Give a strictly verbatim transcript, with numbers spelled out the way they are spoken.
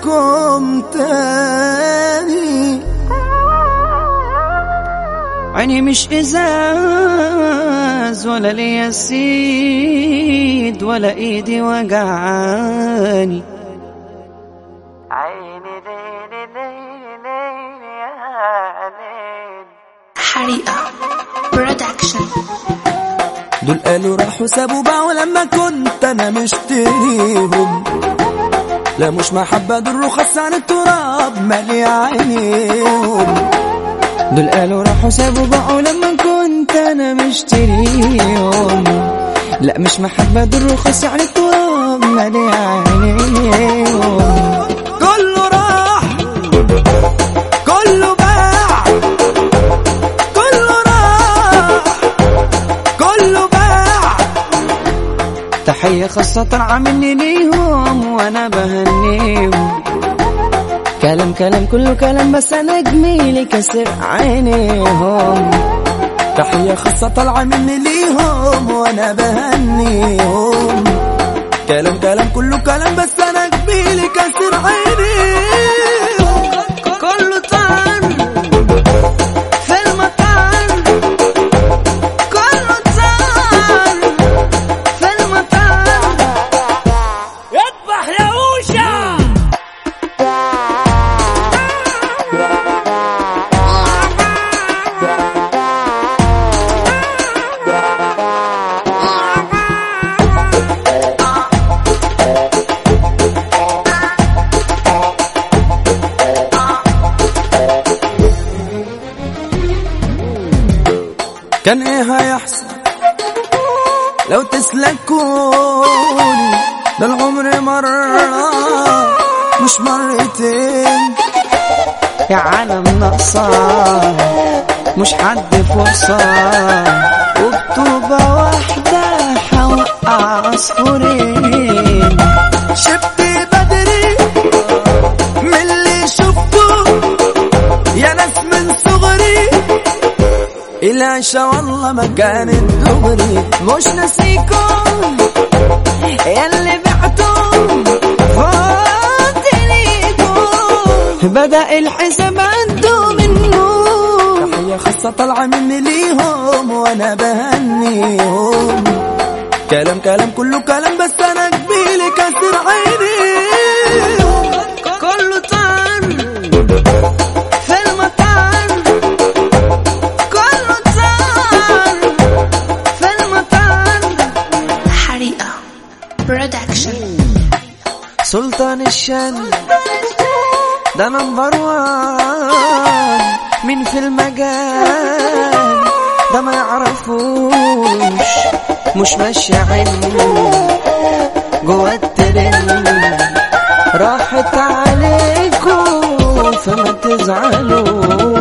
لكم تاني. عيني مش ازاز ولا ليا سيد ولا ايدي وجعاني. عيني ليلي ليلي ليلي يا ليل. حريقة برودكشن. دول قالوا راحوا سابوا باعوا لما كنت انا مشتريهم. لا مش محبة دول رخص عن التراب مالي عينيهم. دول قالوا راحوا سابوا باعوا لما كنت انا مشتريهم. لا مش محبة دول رخص عن التراب مالي عينيهم. كله راح كله باع كله راح كله باع. تحية خاصة طالعة مني ليهم وانا بهنيهم. كلام كلام كله كلام بس انا جميلي كسر عينيهم. تحية خاصة طالعة مني ليهم وانا بهنيهم. كلام كلام كله كلام بس انا جميلي كسر عينيهم. كله طعن في المطعن. كله طعن في المطعن. اذبح يا اوشا. كان ايه هيحصل لو تسلكوني؟ ده العمر مرة مش مرتين. يا عالم ناقصة مش حد فرصة. وبطوبة واحدة حوقع عصفورين. شفت بدري من اللي شفته يا ناس من صغري. العشا والله ما كانت دغري. مش ناسيكم ياللي بعتم فاضليكم. بدأ الحساب عنده منه. تحية خاصة طالعة مني ليهم وانا بهنيهم. كلام كلام كله كلام بس انا جميلي كسر عينيهم. كله طعن في المطعن. كله طعن في المطعن. حريقة برودكشن. سلطان الشن ده نمبر وان. مين في المجال ده ما يعرفوش. مش ماشي عينه جوا الترند. راحت عليكم فما تزعلوا.